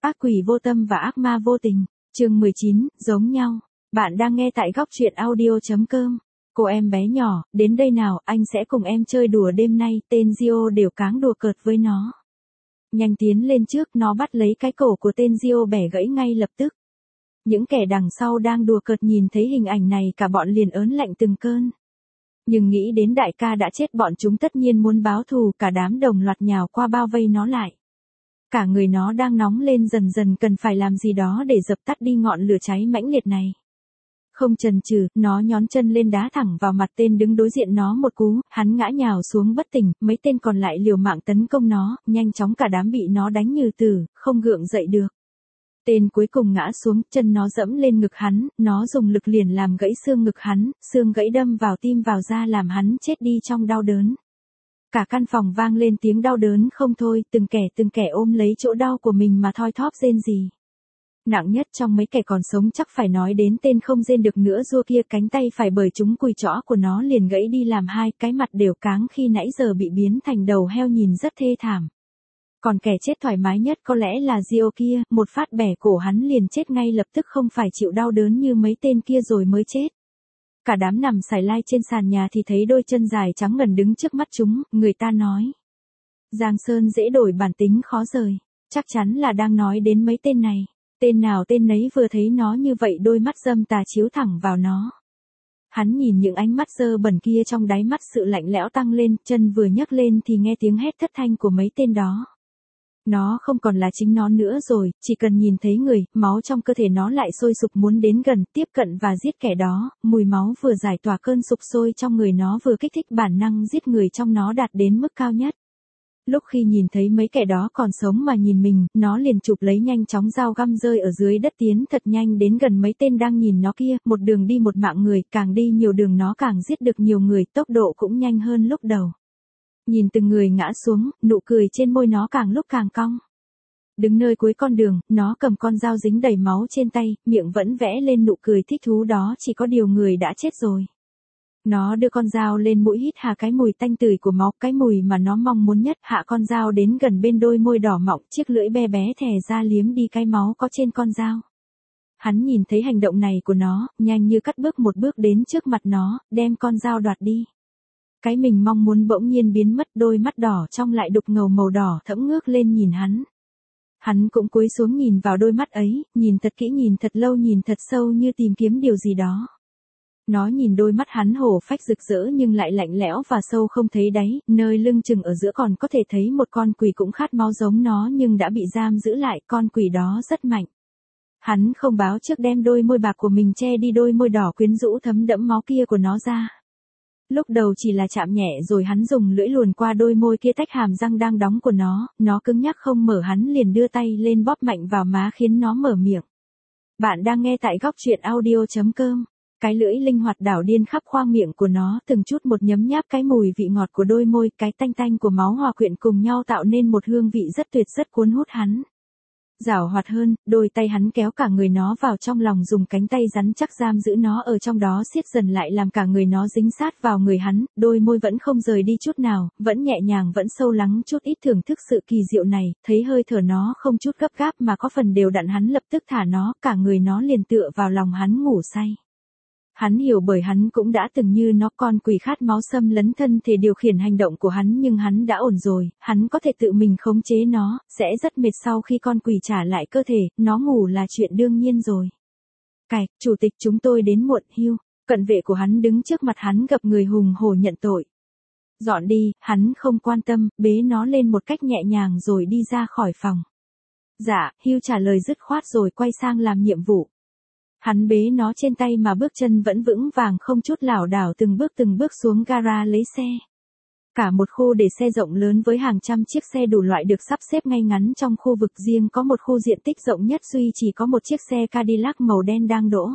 Ác quỷ vô tâm và ác ma vô tình. Chương 19, giống nhau. Bạn đang nghe tại góc truyện audio.com. Cô em bé nhỏ, đến đây nào, anh sẽ cùng em chơi đùa đêm nay. Tên Gio đều cáng đùa cợt với nó. Nhanh tiến lên trước, nó bắt lấy cái cổ của tên Gio bẻ gãy ngay lập tức. Những kẻ đằng sau đang đùa cợt nhìn thấy hình ảnh này cả bọn liền ớn lạnh từng cơn. Nhưng nghĩ đến đại ca đã chết, bọn chúng tất nhiên muốn báo thù, cả đám đồng loạt nhào qua bao vây nó lại. Cả người nó đang nóng lên dần dần, cần phải làm gì đó để dập tắt đi ngọn lửa cháy mãnh liệt này. Không chần chừ, nó nhón chân lên đá thẳng vào mặt tên đứng đối diện nó một cú, hắn ngã nhào xuống bất tỉnh, mấy tên còn lại liều mạng tấn công nó, nhanh chóng cả đám bị nó đánh như tử, không gượng dậy được. Tên cuối cùng ngã xuống, chân nó dẫm lên ngực hắn, nó dùng lực liền làm gãy xương ngực hắn, xương gãy đâm vào tim vào da làm hắn chết đi trong đau đớn. Cả căn phòng vang lên tiếng đau đớn không thôi, từng kẻ ôm lấy chỗ đau của mình mà thoi thóp rên rỉ. Nặng nhất trong mấy kẻ còn sống chắc phải nói đến tên không rên được nữa Rua kia, cánh tay phải bởi chúng cùi chõ của nó liền gãy đi làm hai, cái mặt đều cáng khi nãy giờ bị biến thành đầu heo nhìn rất thê thảm. Còn kẻ chết thoải mái nhất có lẽ là Gio kia, một phát bẻ cổ hắn liền chết ngay lập tức, không phải chịu đau đớn như mấy tên kia rồi mới chết. Cả đám nằm sải lai trên sàn nhà thì thấy đôi chân dài trắng ngần đứng trước mắt chúng, người ta nói. Giang Sơn dễ đổi bản tính khó rời, chắc chắn là đang nói đến mấy tên này. Tên nào tên nấy vừa thấy nó như vậy đôi mắt dâm tà chiếu thẳng vào nó. Hắn nhìn những ánh mắt dơ bẩn kia, trong đáy mắt sự lạnh lẽo tăng lên, chân vừa nhấc lên thì nghe tiếng hét thất thanh của mấy tên đó. Nó không còn là chính nó nữa rồi, chỉ cần nhìn thấy người, máu trong cơ thể nó lại sôi sục muốn đến gần, tiếp cận và giết kẻ đó, mùi máu vừa giải tỏa cơn sục sôi trong người nó vừa kích thích bản năng giết người trong nó đạt đến mức cao nhất. Lúc khi nhìn thấy mấy kẻ đó còn sống mà nhìn mình, nó liền chụp lấy nhanh chóng dao găm rơi ở dưới đất tiến thật nhanh đến gần mấy tên đang nhìn nó kia, một đường đi một mạng người, càng đi nhiều đường nó càng giết được nhiều người, tốc độ cũng nhanh hơn lúc đầu. Nhìn từng người ngã xuống, nụ cười trên môi nó càng lúc càng cong. Đứng nơi cuối con đường, nó cầm con dao dính đầy máu trên tay, miệng vẫn vẽ lên nụ cười thích thú, đó chỉ có điều người đã chết rồi. Nó đưa con dao lên mũi hít hà cái mùi tanh tưởi của máu, cái mùi mà nó mong muốn nhất, hạ con dao đến gần bên đôi môi đỏ mọng, chiếc lưỡi bé bé thè ra liếm đi cái máu có trên con dao. Hắn nhìn thấy hành động này của nó, nhanh như cắt bước một bước đến trước mặt nó, đem con dao đoạt đi. Cái mình mong muốn bỗng nhiên biến mất, đôi mắt đỏ trong lại đục ngầu màu đỏ thẫm ngước lên nhìn hắn. Hắn cũng cúi xuống nhìn vào đôi mắt ấy, nhìn thật kỹ, nhìn thật lâu, nhìn thật sâu như tìm kiếm điều gì đó. Nó nhìn đôi mắt hắn hổ phách rực rỡ nhưng lại lạnh lẽo và sâu không thấy đáy, nơi lưng chừng ở giữa còn có thể thấy một con quỷ cũng khát máu giống nó nhưng đã bị giam giữ lại, con quỷ đó rất mạnh. Hắn không báo trước đem đôi môi bạc của mình che đi đôi môi đỏ quyến rũ thấm đẫm máu kia của nó ra. Lúc đầu chỉ là chạm nhẹ rồi hắn dùng lưỡi luồn qua đôi môi kia tách hàm răng đang đóng của nó cứng nhắc không mở, hắn liền đưa tay lên bóp mạnh vào má khiến nó mở miệng. Bạn đang nghe tại góc truyện audio.com. Cái lưỡi linh hoạt đảo điên khắp khoang miệng của nó, từng chút một nhấm nháp cái mùi vị ngọt của đôi môi, cái tanh tanh của máu hòa quyện cùng nhau tạo nên một hương vị rất tuyệt, rất cuốn hút hắn. Giảo hoạt hơn, đôi tay hắn kéo cả người nó vào trong lòng, dùng cánh tay rắn chắc giam giữ nó ở trong đó, siết dần lại làm cả người nó dính sát vào người hắn, đôi môi vẫn không rời đi chút nào, vẫn nhẹ nhàng, vẫn sâu lắng chút ít thưởng thức sự kỳ diệu này, thấy hơi thở nó không chút gấp gáp mà có phần đều đặn, hắn lập tức thả nó, cả người nó liền tựa vào lòng hắn ngủ say. Hắn hiểu bởi hắn cũng đã từng như nó, con quỷ khát máu xâm lấn thân thể điều khiển hành động của hắn, nhưng hắn đã ổn rồi, hắn có thể tự mình khống chế nó, sẽ rất mệt sau khi con quỷ trả lại cơ thể, nó ngủ là chuyện đương nhiên rồi. Cạch, chủ tịch chúng tôi đến muộn. Hưu, cận vệ của hắn đứng trước mặt hắn gập người hùng hổ nhận tội. Dọn đi, hắn không quan tâm, bế nó lên một cách nhẹ nhàng rồi đi ra khỏi phòng. Dạ, Hưu trả lời dứt khoát rồi quay sang làm nhiệm vụ. Hắn bế nó trên tay mà bước chân vẫn vững vàng không chút lảo đảo, từng bước xuống gara lấy xe. Cả một khu để xe rộng lớn với hàng trăm chiếc xe đủ loại được sắp xếp ngay ngắn trong khu vực riêng, có một khu diện tích rộng nhất duy chỉ có một chiếc xe Cadillac màu đen đang đỗ.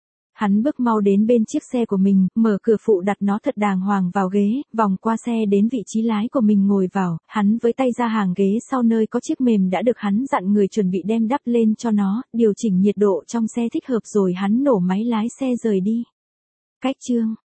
Hắn bước mau đến bên chiếc xe của mình, mở cửa phụ đặt nó thật đàng hoàng vào ghế, vòng qua xe đến vị trí lái của mình ngồi vào, hắn với tay ra hàng ghế sau nơi có chiếc mềm đã được hắn dặn người chuẩn bị đem đắp lên cho nó, điều chỉnh nhiệt độ trong xe thích hợp rồi hắn nổ máy lái xe rời đi. Cách chương